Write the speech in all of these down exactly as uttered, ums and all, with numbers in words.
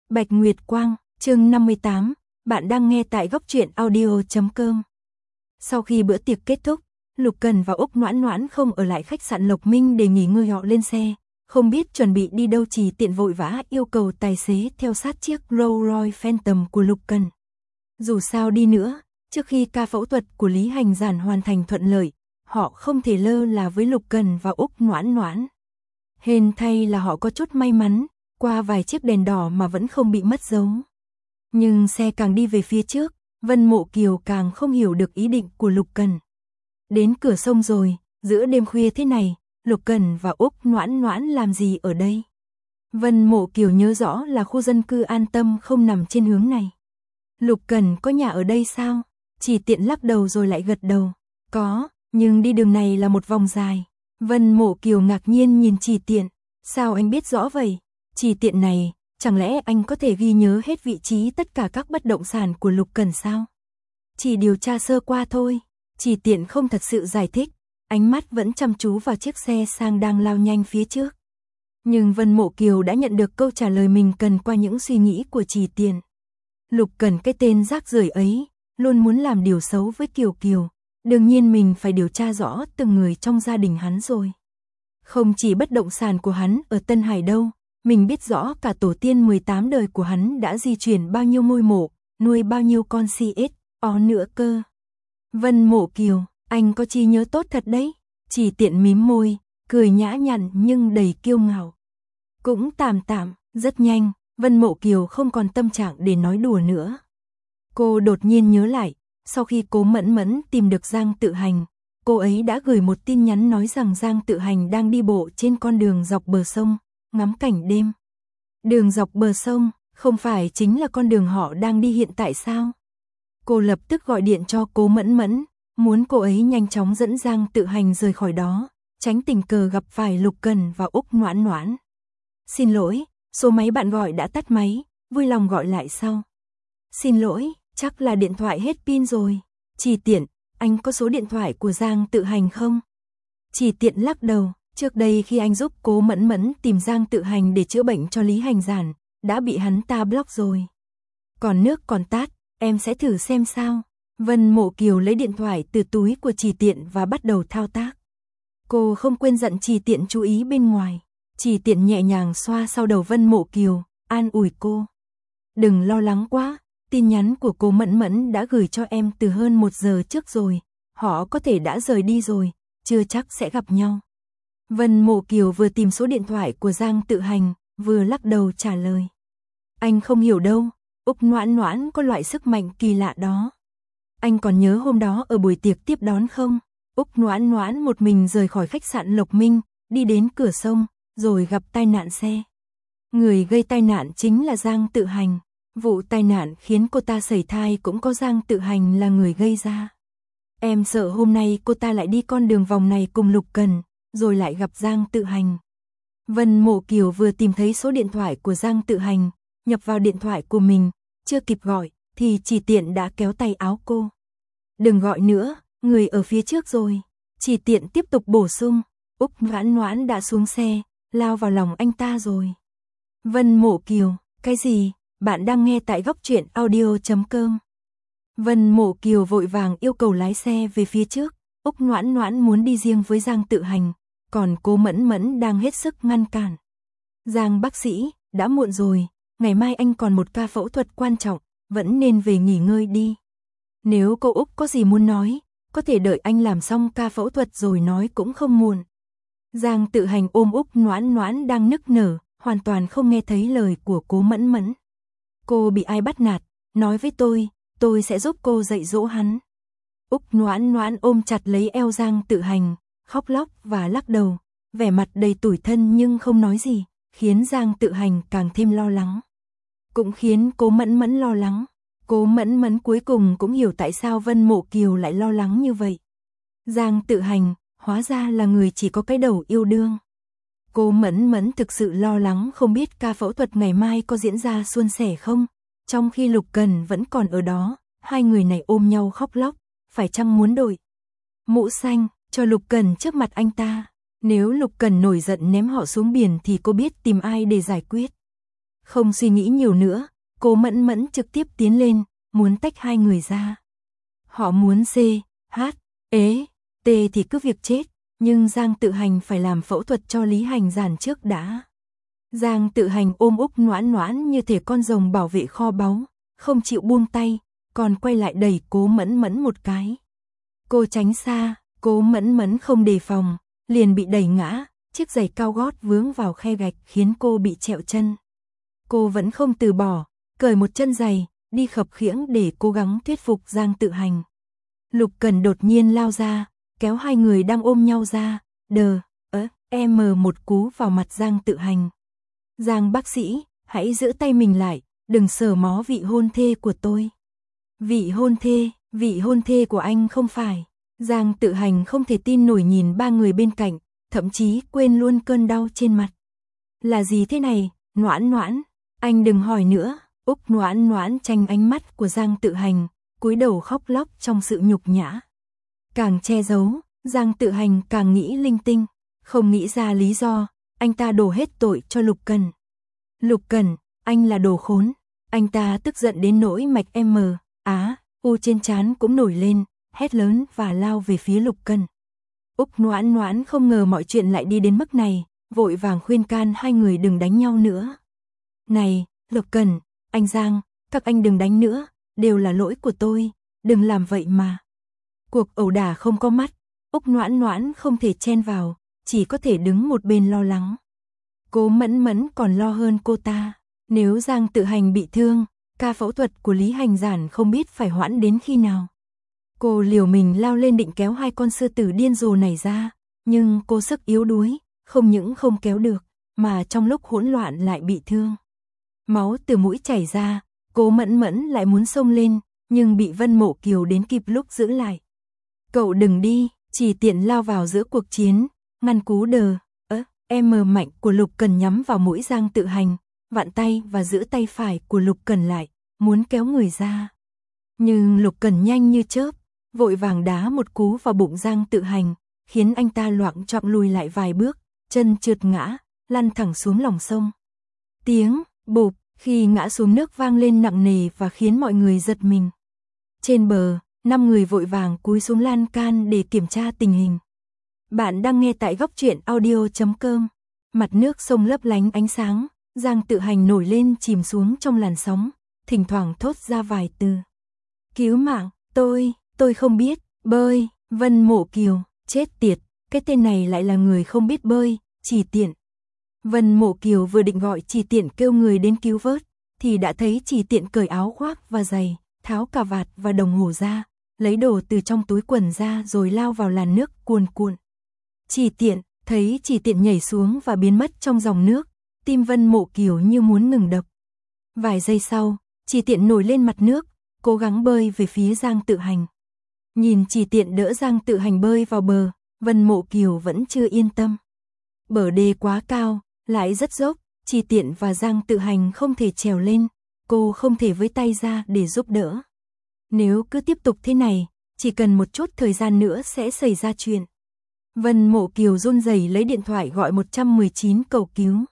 Bạch Nguyệt Quang, chương năm mươi tám, bạn đang nghe tại góc truyện audio chấm com. Sau khi bữa tiệc kết thúc, Lục Cần và Úc Noãn Noãn không ở lại khách sạn Lộc Minh để nghỉ ngơi, họ lên xe, không biết chuẩn bị đi đâu, Chỉ Tiện vội vã yêu cầu tài xế theo sát chiếc Rolls Royce Phantom của Lục Cần. Dù sao đi nữa, trước khi ca phẫu thuật của Lý Hành Giản hoàn thành thuận lợi, họ không thể lơ là với Lục Cần và Úc Noãn Noãn. Hên thay là họ có chút may mắn, qua vài chiếc đèn đỏ mà vẫn không bị mất dấu. Nhưng xe càng đi về phía trước, Vân Mộ Kiều càng không hiểu được ý định của Lục Cần. Đến cửa sông rồi, giữa đêm khuya thế này, Lục Cần và Úc Noãn Noãn làm gì ở đây? Vân Mộ Kiều nhớ rõ là khu dân cư An Tâm không nằm trên hướng này. Lục Cần có nhà ở đây sao? Chỉ Tiện lắc đầu rồi lại gật đầu. Có, nhưng đi đường này là một vòng dài. Vân Mộ Kiều ngạc nhiên nhìn Chỉ Tiện. Sao anh biết rõ vậy? Chỉ Tiện này, chẳng lẽ anh có thể ghi nhớ hết vị trí tất cả các bất động sản của Lục Cần sao? Chỉ điều tra sơ qua thôi. Chỉ Tiện không thật sự giải thích, ánh mắt vẫn chăm chú vào chiếc xe sang đang lao nhanh phía trước. Nhưng Vân Mộ Kiều đã nhận được câu trả lời mình cần qua những suy nghĩ của Chỉ Tiện. Lục Cần, cái tên rác rưởi ấy, luôn muốn làm điều xấu với Kiều Kiều. Đương nhiên mình phải điều tra rõ từng người trong gia đình hắn rồi. Không chỉ bất động sản của hắn ở Tân Hải đâu, mình biết rõ cả tổ tiên mười tám đời của hắn đã di chuyển bao nhiêu ngôi mộ, nuôi bao nhiêu con xê ét ó nữa cơ. Vân Mộ Kiều, anh có trí nhớ tốt thật đấy. Chỉ Tiện mím môi, cười nhã nhặn nhưng đầy kiêu ngạo. Cũng tạm tạm, rất nhanh, Vân Mộ Kiều không còn tâm trạng để nói đùa nữa. Cô đột nhiên nhớ lại, sau khi Cố Mẫn Mẫn tìm được Giang Tự Hành, cô ấy đã gửi một tin nhắn nói rằng Giang Tự Hành đang đi bộ trên con đường dọc bờ sông, ngắm cảnh đêm. Đường dọc bờ sông, không phải chính là con đường họ đang đi hiện tại sao? Cô lập tức gọi điện cho Cố Mẫn Mẫn, muốn cô ấy nhanh chóng dẫn Giang Tự Hành rời khỏi đó, tránh tình cờ gặp phải Lục Cần và Úc Noãn Noãn. Xin lỗi, số máy bạn gọi đã tắt máy, vui lòng gọi lại sau. Xin lỗi, chắc là điện thoại hết pin rồi. Chỉ Tiện, anh có số điện thoại của Giang Tự Hành không? Chỉ Tiện lắc đầu, trước đây khi anh giúp Cố Mẫn Mẫn tìm Giang Tự Hành để chữa bệnh cho Lý Hành Giản, đã bị hắn ta block rồi. Còn nước còn tát, em sẽ thử xem sao. Vân Mộ Kiều lấy điện thoại từ túi của Chỉ Tiện và bắt đầu thao tác. Cô không quên dặn Chỉ Tiện chú ý bên ngoài. Chỉ Tiện nhẹ nhàng xoa sau đầu Vân Mộ Kiều, an ủi cô. Đừng lo lắng quá, tin nhắn của Cố Mẫn Mẫn đã gửi cho em từ hơn một giờ trước rồi. Họ có thể đã rời đi rồi, chưa chắc sẽ gặp nhau. Vân Mộ Kiều vừa tìm số điện thoại của Giang Tự Hành, vừa lắc đầu trả lời. Anh không hiểu đâu, Úc Noãn Noãn có loại sức mạnh kỳ lạ đó. Anh còn nhớ hôm đó ở buổi tiệc tiếp đón không? Úc Noãn Noãn một mình rời khỏi khách sạn Lộc Minh, đi đến cửa sông, rồi gặp tai nạn xe. Người gây tai nạn chính là Giang Tự Hành. Vụ tai nạn khiến cô ta sẩy thai cũng có Giang Tự Hành là người gây ra. Em sợ hôm nay cô ta lại đi con đường vòng này cùng Lục Cần, rồi lại gặp Giang Tự Hành. Vân Mộ Kiều vừa tìm thấy số điện thoại của Giang Tự Hành, nhập vào điện thoại của mình, chưa kịp gọi, thì Chỉ Tiện đã kéo tay áo cô. Đừng gọi nữa, người ở phía trước rồi. Chỉ Tiện tiếp tục bổ sung, Úc Noãn Noãn đã xuống xe, lao vào lòng anh ta rồi. Vân Mộ Kiều, cái gì? Bạn đang nghe tại góc truyện audio chấm com. Vân Mộ Kiều vội vàng yêu cầu lái xe về phía trước. Úc Noãn Noãn muốn đi riêng với Giang Tự Hành, còn Cố Mẫn Mẫn đang hết sức ngăn cản. Giang bác sĩ, đã muộn rồi, ngày mai anh còn một ca phẫu thuật quan trọng, vẫn nên về nghỉ ngơi đi. Nếu cô Úc có gì muốn nói, có thể đợi anh làm xong ca phẫu thuật rồi nói cũng không muộn. Giang Tự Hành ôm Úc Noãn Noãn đang nức nở, hoàn toàn không nghe thấy lời của Cố Mẫn Mẫn. Cô bị ai bắt nạt, nói với tôi, tôi sẽ giúp cô dạy dỗ hắn. Úc Noãn Noãn ôm chặt lấy eo Giang Tự Hành, khóc lóc và lắc đầu, vẻ mặt đầy tủi thân nhưng không nói gì, khiến Giang Tự Hành càng thêm lo lắng. Cũng khiến Cố Mẫn Mẫn lo lắng. Cố Mẫn Mẫn cuối cùng cũng hiểu tại sao Vân Mộ Kiều lại lo lắng như vậy. Giang Tự Hành, hóa ra là người chỉ có cái đầu yêu đương. Cố Mẫn Mẫn thực sự lo lắng không biết ca phẫu thuật ngày mai có diễn ra suôn sẻ không. Trong khi Lục Cần vẫn còn ở đó, hai người này ôm nhau khóc lóc, phải chăng muốn đổi mũ xanh cho Lục Cần trước mặt anh ta. Nếu Lục Cần nổi giận ném họ xuống biển thì cô biết tìm ai để giải quyết. Không suy nghĩ nhiều nữa, Cố Mẫn Mẫn trực tiếp tiến lên, muốn tách hai người ra. Họ muốn C, H, ế, T thì cứ việc chết, nhưng Giang Tự Hành phải làm phẫu thuật cho Lý Hành Giản trước đã. Giang Tự Hành ôm Úc Noãn Noãn như thể con rồng bảo vệ kho báu, không chịu buông tay, còn quay lại đẩy Cố Mẫn Mẫn một cái. Cô tránh xa, Cố Mẫn Mẫn không đề phòng, liền bị đẩy ngã, chiếc giày cao gót vướng vào khe gạch khiến cô bị trẹo chân. Cô vẫn không từ bỏ, cởi một chân giày, đi khập khiễng để cố gắng thuyết phục Giang Tự Hành. Lục Cần đột nhiên lao ra, kéo hai người đang ôm nhau ra, đờ, ớ, em một cú vào mặt Giang Tự Hành. Giang bác sĩ, hãy giữ tay mình lại, đừng sờ mó vị hôn thê của tôi. Vị hôn thê, vị hôn thê của anh không phải. Giang Tự Hành không thể tin nổi nhìn ba người bên cạnh, thậm chí quên luôn cơn đau trên mặt. Là gì thế này, Noãn Noãn, anh đừng hỏi nữa. Úc Noãn Noãn tranh ánh mắt của Giang Tự Hành, cúi đầu khóc lóc trong sự nhục nhã. Càng che giấu, Giang Tự Hành càng nghĩ linh tinh, không nghĩ ra lý do, anh ta đổ hết tội cho Lục Cần. Lục Cần, anh là đồ khốn. Anh ta tức giận đến nỗi mạch M, á, u trên trán cũng nổi lên, hét lớn và lao về phía Lục Cần. Úc Noãn Noãn không ngờ mọi chuyện lại đi đến mức này, vội vàng khuyên can hai người đừng đánh nhau nữa. Này, Lục Cần, anh Giang, các anh đừng đánh nữa, đều là lỗi của tôi, đừng làm vậy mà. Cuộc ẩu đả không có mắt, Úc Noãn Noãn không thể chen vào, chỉ có thể đứng một bên lo lắng. Cố Mẫn Mẫn còn lo hơn cô ta, nếu Giang Tự Hành bị thương, ca phẫu thuật của Lý Hành Giản không biết phải hoãn đến khi nào. Cô liều mình lao lên định kéo hai con sư tử điên rồ này ra, nhưng cô sức yếu đuối, không những không kéo được, mà trong lúc hỗn loạn lại bị thương. Máu từ mũi chảy ra, Cố Mẫn Mẫn lại muốn xông lên, nhưng bị Vân Mộ Kiều đến kịp lúc giữ lại. Cậu đừng đi, chỉ tiện lao vào giữa cuộc chiến, ngăn cú đờ, ớ, em mạnh của Lục Cần nhắm vào mũi Giang Tự Hành, vặn tay và giữ tay phải của Lục Cần lại, muốn kéo người ra. Nhưng Lục Cần nhanh như chớp, vội vàng đá một cú vào bụng Giang Tự Hành, khiến anh ta loạng choạng lùi lại vài bước, chân trượt ngã, lăn thẳng xuống lòng sông. Tiếng bụp khi ngã xuống nước vang lên nặng nề và khiến mọi người giật mình. Trên bờ, năm người vội vàng cúi xuống lan can để kiểm tra tình hình. Bạn đang nghe tại góc truyện audio chấm com. Mặt nước sông lấp lánh ánh sáng, Giang Tự Hành nổi lên chìm xuống trong làn sóng, thỉnh thoảng thốt ra vài từ. Cứu mạng, tôi, tôi không biết bơi. Vân Mộ Kiều, chết tiệt, cái tên này lại là người không biết bơi, chỉ tiện. Vân Mộ Kiều vừa định gọi chỉ tiện kêu người đến cứu vớt, thì đã thấy chỉ tiện cởi áo khoác và giày, tháo cà vạt và đồng hồ ra, lấy đồ từ trong túi quần ra rồi lao vào làn nước cuồn cuộn. Chỉ tiện, thấy chỉ tiện nhảy xuống và biến mất trong dòng nước, tim Vân Mộ Kiều như muốn ngừng đập. Vài giây sau, chỉ tiện nổi lên mặt nước, cố gắng bơi về phía Giang Tự Hành. Nhìn chỉ tiện đỡ Giang Tự Hành bơi vào bờ, Vân Mộ Kiều vẫn chưa yên tâm. Bờ đê quá cao, lại rất dốc, chỉ tiện và Giang Tự Hành không thể trèo lên, cô không thể với tay ra để giúp đỡ. Nếu cứ tiếp tục thế này, chỉ cần một chút thời gian nữa sẽ xảy ra chuyện. Vân Mộ Kiều run rẩy lấy điện thoại gọi một một chín cầu cứu.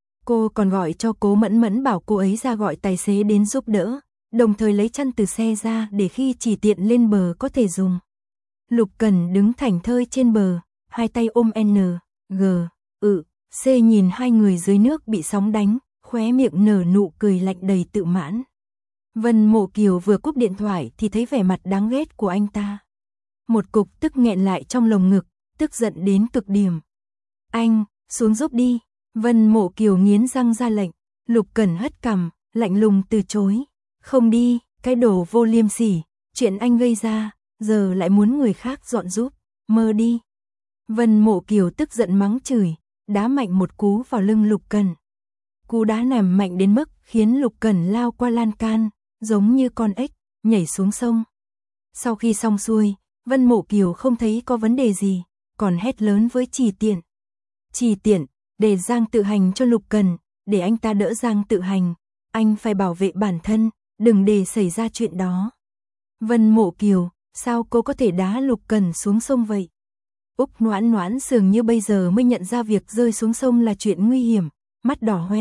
Cô còn gọi cho Cố Mẫn Mẫn bảo cô ấy ra gọi tài xế đến giúp đỡ, đồng thời lấy chăn từ xe ra để khi chỉ tiện lên bờ có thể dùng. Lục Cần đứng thảnh thơi trên bờ, hai tay ôm N, G, ự, C nhìn hai người dưới nước bị sóng đánh, khóe miệng nở nụ cười lạnh đầy tự mãn. Vân Mộ Kiều vừa cúp điện thoại thì thấy vẻ mặt đáng ghét của anh ta. Một cục tức nghẹn lại trong lồng ngực, tức giận đến cực điểm. Anh, xuống giúp đi. Vân Mộ Kiều nghiến răng ra lệnh. Lục Cần hất cằm, lạnh lùng từ chối. Không đi, cái đồ vô liêm sỉ, chuyện anh gây ra, giờ lại muốn người khác dọn giúp, mơ đi. Vân Mộ Kiều tức giận mắng chửi, đá mạnh một cú vào lưng Lục Cần. Cú đá nằm mạnh đến mức khiến Lục Cần lao qua lan can, giống như con ếch, nhảy xuống sông. Sau khi xong xuôi, Vân Mộ Kiều không thấy có vấn đề gì, còn hét lớn với Chỉ Tiện. Chỉ Tiện, để Giang Tự Hành cho Lục Cần, để anh ta đỡ Giang Tự Hành, anh phải bảo vệ bản thân, đừng để xảy ra chuyện đó. Vân Mộ Kiều, sao cô có thể đá Lục Cần xuống sông vậy? Úc Noãn Noãn dường như bây giờ mới nhận ra việc rơi xuống sông là chuyện nguy hiểm, mắt đỏ hoe,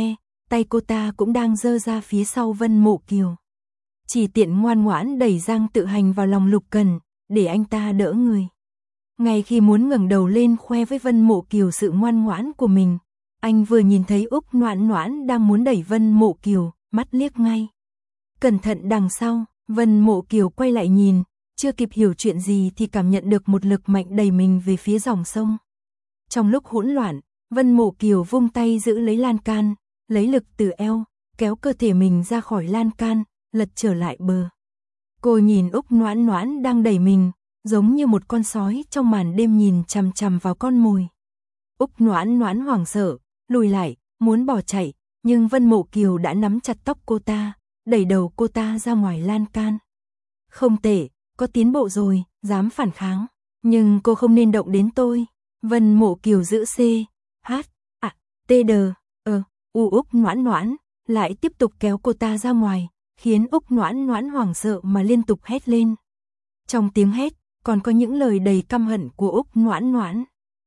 tay cô ta cũng đang giơ ra phía sau Vân Mộ Kiều. Chỉ Tiện ngoan ngoãn đẩy Giang Tự Hành vào lòng Lục Cần, để anh ta đỡ người. Ngay khi muốn ngẩng đầu lên khoe với Vân Mộ Kiều sự ngoan ngoãn của mình, anh vừa nhìn thấy Úc Noãn Noãn đang muốn đẩy Vân Mộ Kiều, mắt liếc ngay. Cẩn thận đằng sau, Vân Mộ Kiều quay lại nhìn, chưa kịp hiểu chuyện gì thì cảm nhận được một lực mạnh đẩy mình về phía dòng sông. Trong lúc hỗn loạn, Vân Mộ Kiều vung tay giữ lấy lan can, lấy lực từ eo, kéo cơ thể mình ra khỏi lan can, lật trở lại bờ. Cô nhìn Úc Noãn Noãn đang đẩy mình, giống như một con sói trong màn đêm nhìn chằm chằm vào con mồi. Úc Noãn Noãn hoảng sợ, lùi lại, muốn bỏ chạy, nhưng Vân Mộ Kiều đã nắm chặt tóc cô ta, đẩy đầu cô ta ra ngoài lan can. Không tệ, có tiến bộ rồi, dám phản kháng, nhưng cô không nên động đến tôi. Vân Mộ Kiều giữ C, H, A, T, D, Ờ, U. Úc Noãn Noãn lại tiếp tục kéo cô ta ra ngoài, khiến Úc Noãn Noãn hoảng sợ mà liên tục hét lên. Trong tiếng hét, còn có những lời đầy căm hận của Úc Noãn Noãn.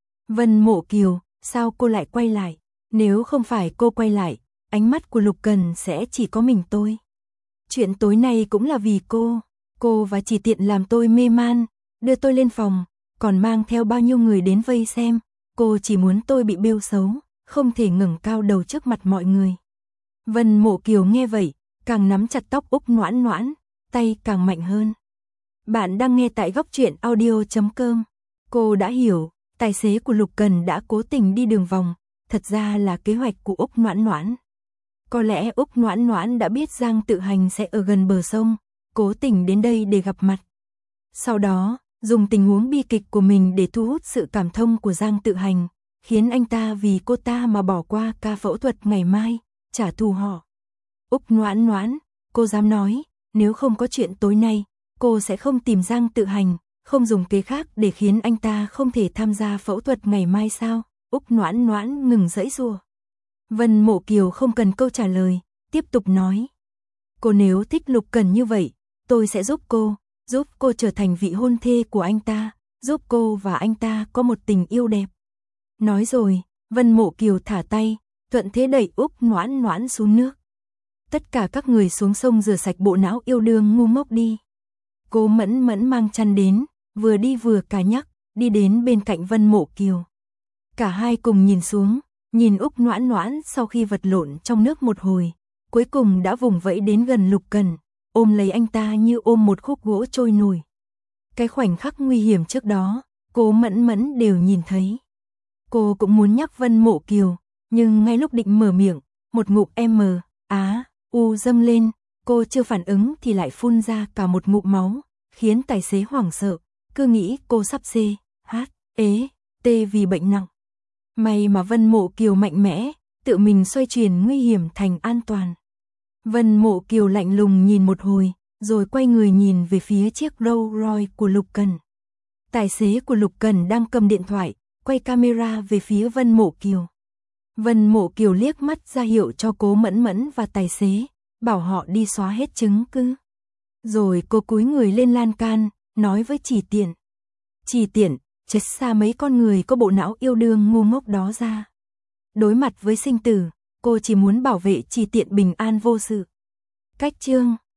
Vân Mộ Kiều, sao cô lại quay lại? Nếu không phải cô quay lại, ánh mắt của Lục Cần sẽ chỉ có mình tôi. Chuyện tối nay cũng là vì cô. Cô và Chỉ Tiện làm tôi mê man, đưa tôi lên phòng, còn mang theo bao nhiêu người đến vây xem. Cô chỉ muốn tôi bị bêu xấu, không thể ngẩng cao đầu trước mặt mọi người. Vân Mộ Kiều nghe vậy, càng nắm chặt tóc Úc Noãn Noãn, tay càng mạnh hơn. Bạn đang nghe tại góc truyện audio chấm com. Cô đã hiểu, tài xế của Lục Cần đã cố tình đi đường vòng, thật ra là kế hoạch của Úc Noãn Noãn. Có lẽ Úc Noãn Noãn đã biết Giang Tự Hành sẽ ở gần bờ sông, cố tình đến đây để gặp mặt. Sau đó, dùng tình huống bi kịch của mình để thu hút sự cảm thông của Giang Tự Hành, khiến anh ta vì cô ta mà bỏ qua ca phẫu thuật ngày mai, trả thù họ. Úc Noãn Noãn, cô dám nói, nếu không có chuyện tối nay, cô sẽ không tìm Giang Tự Hành, không dùng kế khác để khiến anh ta không thể tham gia phẫu thuật ngày mai sao? Úc Noãn Noãn ngừng giãy giụa. Vân Mộ Kiều không cần câu trả lời, tiếp tục nói. Cô nếu thích Lục Cần như vậy, tôi sẽ giúp cô, giúp cô trở thành vị hôn thê của anh ta, giúp cô và anh ta có một tình yêu đẹp. Nói rồi, Vân Mộ Kiều thả tay, thuận thế đẩy Úc Noãn Noãn xuống nước. Tất cả các người xuống sông rửa sạch bộ não yêu đương ngu ngốc đi. Cô Mẫn Mẫn mang chăn đến, vừa đi vừa cà nhắc, đi đến bên cạnh Vân Mộ Kiều. Cả hai cùng nhìn xuống, nhìn Úc Noãn Noãn sau khi vật lộn trong nước một hồi, cuối cùng đã vùng vẫy đến gần Lục Cần, ôm lấy anh ta như ôm một khúc gỗ trôi nổi. Cái khoảnh khắc nguy hiểm trước đó, cô Mẫn Mẫn đều nhìn thấy. Cô cũng muốn nhắc Vân Mộ Kiều, nhưng ngay lúc định mở miệng, một ngụm M, Á, U dâng lên, cô chưa phản ứng thì lại phun ra cả một ngụm máu, khiến tài xế hoảng sợ, cứ nghĩ cô sắp C, H, ế, T vì bệnh nặng. May mà Vân Mộ Kiều mạnh mẽ, tự mình xoay chuyển nguy hiểm thành an toàn. Vân Mộ Kiều lạnh lùng nhìn một hồi, rồi quay người nhìn về phía chiếc Rolls Royce của Lục Cần. Tài xế của Lục Cần đang cầm điện thoại, quay camera về phía Vân Mộ Kiều. Vân Mộ Kiều liếc mắt ra hiệu cho Cố Mẫn Mẫn và tài xế, bảo họ đi xóa hết chứng cứ. Rồi cô cúi người lên lan can, nói với Chỉ Tiện. Chỉ Tiện, chết xa mấy con người có bộ não yêu đương ngu ngốc đó ra. Đối mặt với sinh tử, cô chỉ muốn bảo vệ Chỉ Tiện bình an vô sự. Cách chương